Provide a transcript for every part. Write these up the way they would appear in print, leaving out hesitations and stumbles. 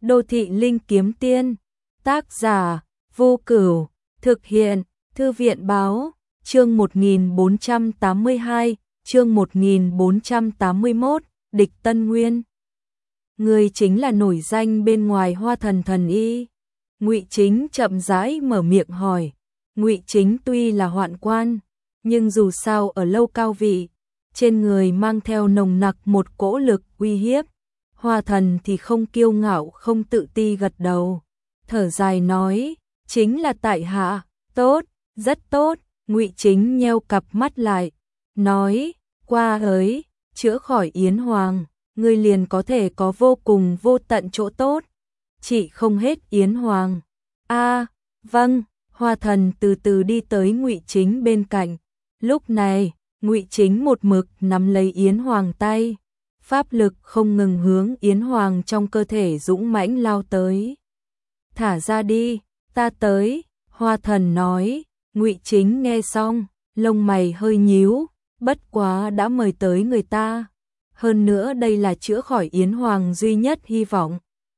Đô thị linh kiếm tiên, tác giả Vô Cửu, thực hiện Thư viện báo, chương 1482, chương 1481, địch Tân Nguyên. Người chính là nổi danh bên ngoài Hoa Thần thần y. Ngụy Chính chậm rãi mở miệng hỏi. Ngụy Chính tuy là hoạn quan, nhưng dù sao ở lâu cao vị, trên người mang theo nồng nặc một cỗ lực uy hiếp. Hoa Thần thì không kiêu ngạo không tự ti gật đầu, thở dài nói, chính là tại hạ, tốt, rất tốt. Ngụy Chính nheo cặp mắt lại, nói, qua ấy, chữa khỏi Yến Hoàng, ngươi liền có thể có vô cùng vô tận chỗ tốt, chỉ không hết Yến Hoàng. Vâng. Hoa Thần từ từ đi tới Ngụy Chính bên cạnh. Lúc này, Ngụy Chính một mực nắm lấy Yến Hoàng tay, pháp lực không ngừng hướng Yến Hoàng trong cơ thể dũng mãnh lao tới. Thả ra đi, ta tới, Hoa Thần nói. Ngụy Chính nghe xong, lông mày hơi nhíu, bất quá đã mời tới người ta. Hơn nữa đây là chữa khỏi Yến Hoàng duy nhất hy vọng.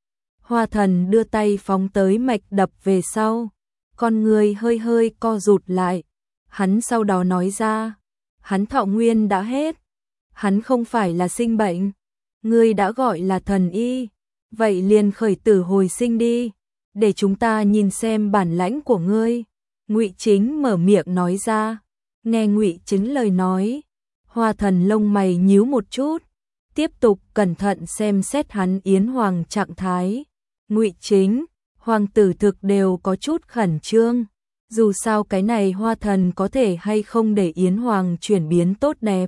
Hoa Thần đưa tay phóng tới mạch đập về sau, con người hơi hơi co rụt lại. Hắn sau đó nói ra, hắn thọ nguyên đã hết, hắn không phải là sinh bệnh, ngươi đã gọi là thần y, vậy liền khởi tử hồi sinh đi, để chúng ta nhìn xem bản lãnh của ngươi. Ngụy Chính mở miệng nói ra. Nghe Ngụy Chính lời nói, Hoa Thần lông mày nhíu một chút, tiếp tục cẩn thận xem xét hắn Yến Hoàng trạng thái. Ngụy Chính, hoàng tử thực đều có chút khẩn trương, dù sao cái này Hoa Thần có thể hay không để Yến Hoàng chuyển biến tốt đẹp,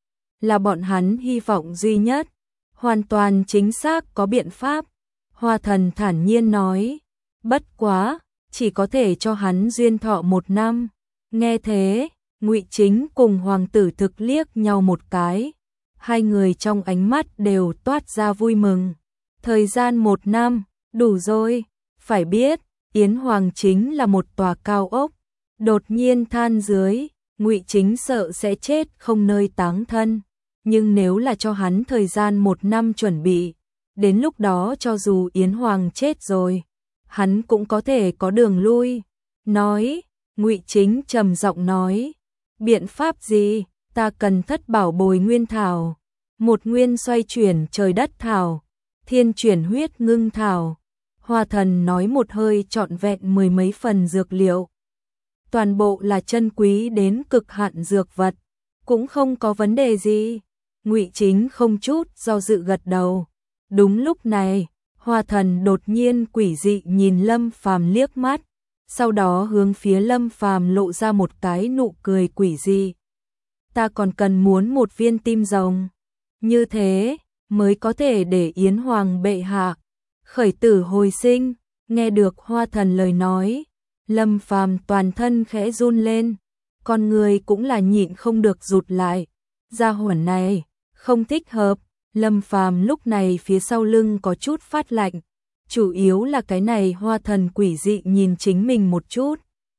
là bọn hắn hy vọng duy nhất, hoàn toàn chính xác có biện pháp. Hoa Thần thản nhiên nói, bất quá, chỉ có thể cho hắn duyên thọ 1 năm. Nghe thế, Ngụy Chính cùng hoàng tử thực liếc nhau một cái, hai người trong ánh mắt đều toát ra vui mừng. Thời gian 1 năm, đủ rồi. Phải biết, Yến Hoàng chính là một tòa cao ốc, đột nhiên than dưới, Ngụy Chính sợ sẽ chết không nơi táng thân. Nhưng nếu là cho hắn thời gian 1 năm chuẩn bị, đến lúc đó cho dù Yến Hoàng chết rồi, hắn cũng có thể có đường lui. Nói, Ngụy Chính trầm giọng nói, biện pháp gì? Ta cần thất bảo bồi nguyên thảo, 1 nguyên xoay chuyển trời đất thảo, thiên chuyển huyết ngưng thảo. Hoa Thần nói một hơi trọn vẹn 10 mấy phần dược liệu. Toàn bộ là chân quý đến cực hạn dược vật, cũng không có vấn đề gì. Ngụy Chính không chút do dự gật đầu. Đúng lúc này, Hoa Thần đột nhiên quỷ dị nhìn Lâm Phàm liếc mắt, sau đó hướng phía Lâm Phàm lộ ra một cái nụ cười quỷ dị. Ta còn cần muốn 1 viên tim rồng, như thế mới có thể để Yến Hoàng bệ hạ khởi tử hồi sinh. Nghe được Hoa Thần lời nói, Lâm Phàm toàn thân khẽ run lên, con người cũng là nhịn không được rụt lại. Gia hỏa này không thích hợp. Lâm Phàm lúc này phía sau lưng có chút phát lạnh, chủ yếu là cái này Hoa Thần quỷ dị nhìn chính mình một chút,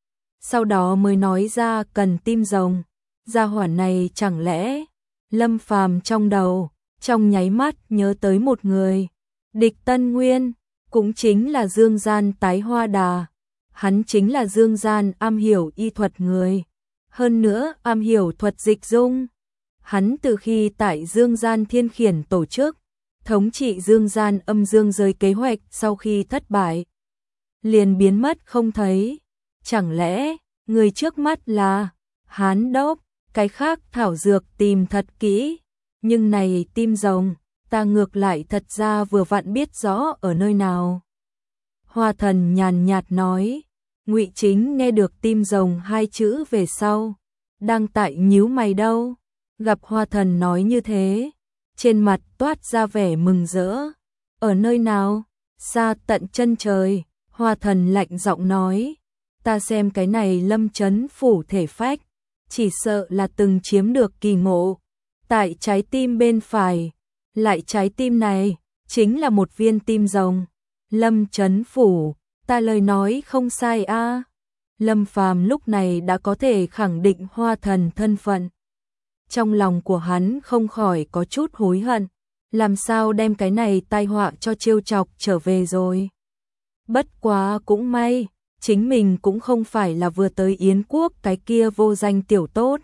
sau đó mới nói ra cần tim rồng. Gia hỏa này chẳng lẽ? Lâm Phàm trong đầu trong nháy mắt nhớ tới một người, địch Tân Nguyên, cũng chính là Dương Gian tái hoa đà. Hắn chính là Dương Gian am hiểu y thuật người, hơn nữa am hiểu thuật dịch dung. Hắn từ khi tại Dương Gian Thiên Khiển tổ chức thống trị Dương Gian âm dương giới kế hoạch sau khi thất bại, liền biến mất không thấy. Chẳng lẽ người trước mắt là Hán Đốc? Cái khác thảo dược tìm thật kỹ, nhưng này tim rồng, ta ngược lại thật ra vừa vặn biết rõ ở nơi nào. Hoa Thần nhàn nhạt nói. Ngụy Chính nghe được tim rồng 2 chữ về sau, đang tại nhíu mày đâu. Gặp Hoa Thần nói như thế, trên mặt toát ra vẻ mừng rỡ. Ở nơi nào? Xa tận chân trời. Hoa Thần lạnh giọng nói, ta xem cái này Lâm Chấn phủ thể phách, chỉ sợ là từng chiếm được kỳ ngộ. Tại trái tim bên phải, lại trái tim này, chính là 1 viên tim rồng. Lâm Chấn phủ, ta lời nói không sai a. Lâm Phàm lúc này đã có thể khẳng định Hoa Thần thân phận. Trong lòng của hắn không khỏi có chút hối hận, làm sao đem cái này tai họa cho trêu chọc trở về rồi. Bất quá cũng may, chính mình cũng không phải là vừa tới Yến quốc cái kia vô danh tiểu tốt.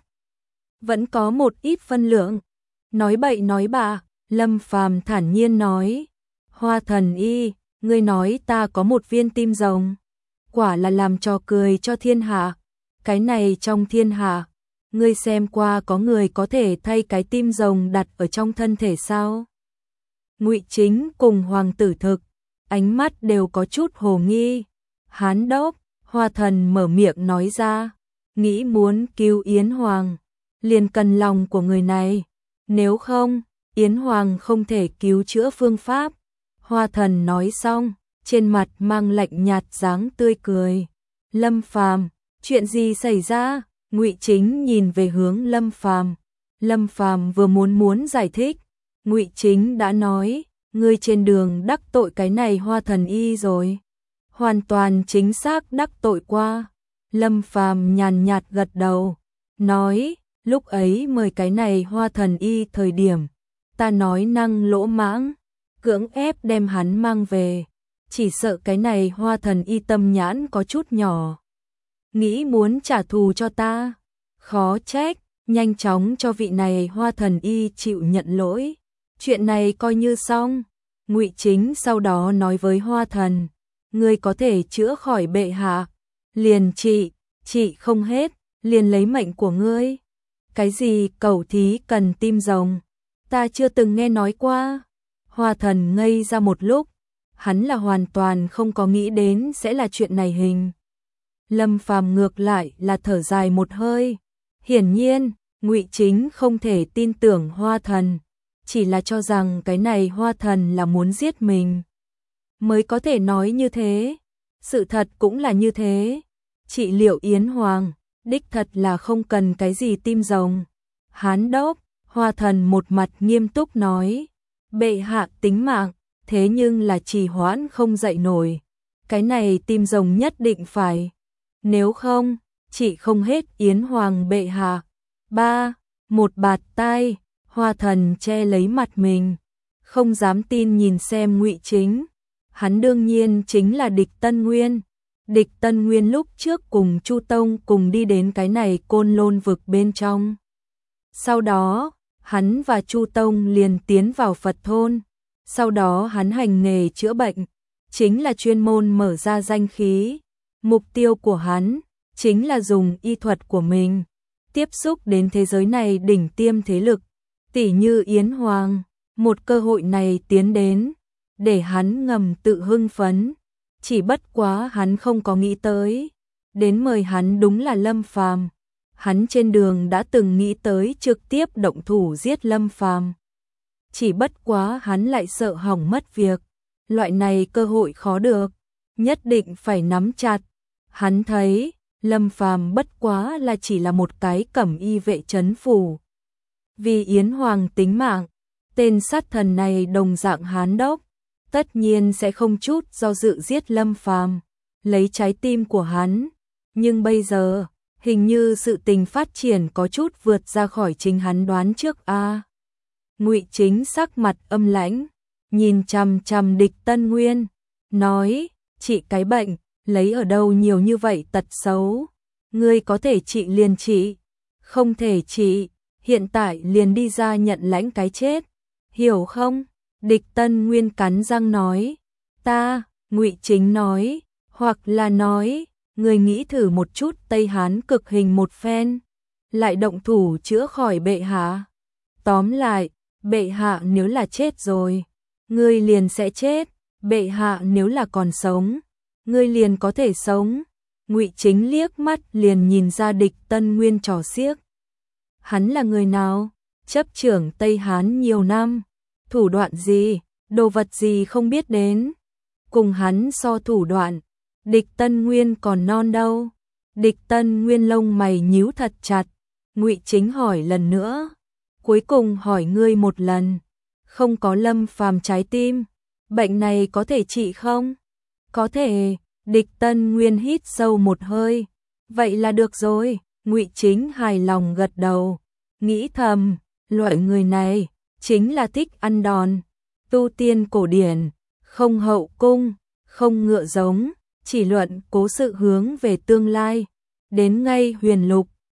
Vẫn có một ít phân lượng. Nói bậy nói bạ, Lâm Phàm thản nhiên nói. Hoa thần y, ngươi nói ta có một viên tim rồng. Quả là làm trò cười cho thiên hạ. Cái này trong thiên hạ, ngươi xem qua có người có thể thay cái tim rồng đặt ở trong thân thể sao? Ngụy Chính cùng Hoàng tử Thực, ánh mắt đều có chút hồ nghi. Hán đốc, Hoa thần mở miệng nói ra, nghĩ muốn cứu Yến Hoàng, liền cần lòng của người này. Nếu không, Yến Hoàng không thể cứu chữa phương pháp. Hoa thần nói xong, trên mặt mang lạnh nhạt dáng tươi cười. Lâm Phàm, chuyện gì xảy ra? Ngụy Chính nhìn về hướng Lâm Phàm. Lâm Phàm vừa muốn giải thích, Ngụy Chính đã nói, ngươi trên đường đắc tội cái này Hoa thần y rồi. Hoàn toàn chính xác đắc tội qua. Lâm Phàm nhàn nhạt gật đầu, nói, lúc ấy mời cái này Hoa thần y thời điểm, ta nói năng lỗ mãng, cưỡng ép đem hắn mang về, chỉ sợ cái này Hoa thần y tâm nhãn có chút nhỏ, nghĩ muốn trả thù cho ta, khó trách, nhanh chóng cho vị này Hoa thần y chịu nhận lỗi, chuyện này coi như xong. Ngụy Chính sau đó nói với Hoa thần, ngươi có thể chữa khỏi bệ hạ, liền trị không hết, liền lấy mệnh của ngươi. Cái gì cẩu thí cần tim rồng, ta chưa từng nghe nói qua. Hoa thần ngây ra một lúc, hắn là hoàn toàn không có nghĩ đến sẽ là chuyện này hình. Lâm Phàm ngược lại là thở dài một hơi, hiển nhiên, Ngụy Chính không thể tin tưởng Hoa thần, chỉ là cho rằng cái này Hoa thần là muốn giết mình, mới có thể nói như thế. Sự thật cũng là như thế, trị liệu Yến Hoàng, đích thật là không cần cái gì tim rồng. Hán đốc, Hoa thần một mặt nghiêm túc nói, bệ hạ tính mạng, thế nhưng là trì hoãn không dậy nổi, cái này tim rồng nhất định phải, nếu không, chỉ không hết Yến Hoàng bệ hạ. Một bạt tai, Hoa thần che lấy mặt mình, không dám tin nhìn xem Ngụy Chính. Hắn đương nhiên chính là Địch Tân Nguyên. Địch Tân Nguyên lúc trước cùng Chu Tông cùng đi đến cái này Côn Lôn vực bên trong. Sau đó, hắn và Chu Tông liền tiến vào Phật thôn. Sau đó hắn hành nghề chữa bệnh, chính là chuyên môn mở ra danh khí. Mục tiêu của hắn chính là dùng y thuật của mình tiếp xúc đến thế giới này đỉnh tiêm thế lực, tỷ như Yến Hoàng. Một cơ hội này tiến đến, để hắn ngầm tự hưng phấn, chỉ bất quá hắn không có nghĩ tới, đến mời hắn đúng là Lâm Phàm. Hắn trên đường đã từng nghĩ tới trực tiếp động thủ giết Lâm Phàm, chỉ bất quá hắn lại sợ hỏng mất việc, loại này cơ hội khó được, nhất định phải nắm chặt. Hắn thấy, Lâm Phàm bất quá là chỉ là một cái cẩm y vệ trấn phủ. Vì Yến Hoàng tính mạng, tên sát thần này đồng dạng Hán đốc, tất nhiên sẽ không chút do dự giết Lâm Phàm, lấy trái tim của hắn. Nhưng bây giờ, hình như sự tình phát triển có chút vượt ra khỏi chính hắn đoán trước a. Ngụy Chính sắc mặt âm lãnh, nhìn chằm chằm Địch Tân Nguyên, nói, trị cái bệnh, lấy ở đâu nhiều như vậy tật xấu, ngươi có thể trị liền trị, không thể trị, hiện tại liền đi ra nhận lãnh cái chết, hiểu không? Địch Tân Nguyên cắn răng nói, ta, Ngụy Chính nói, hoặc là nói, người nghĩ thử một chút Tây Hán cực hình một phen, lại động thủ chữa khỏi bệ hạ. Tóm lại, bệ hạ nếu là chết rồi, ngươi liền sẽ chết, bệ hạ nếu là còn sống, ngươi liền có thể sống. Ngụy Chính liếc mắt liền nhìn ra Địch Tân Nguyên trò xiếc. Hắn là người nào? Chấp trưởng Tây Hán nhiều năm, thủ đoạn gì, đồ vật gì không biết đến. Cùng hắn so thủ đoạn, Địch Tân Nguyên còn non đâu. Địch Tân Nguyên lông mày nhíu thật chặt. Ngụy Chính hỏi lần nữa, cuối cùng hỏi ngươi một lần, không có Lâm Phàm trái tim, bệnh này có thể trị không? Có thể. Địch Tân Nguyên hít sâu một hơi, vậy là được rồi. Ngụy Chính hài lòng gật đầu, nghĩ thầm, loại người này chính là thích ăn đòn, tu tiên cổ điển, không hậu cung, không ngựa giống, chỉ luận cố sự hướng về tương lai. Đến ngay huyền lục,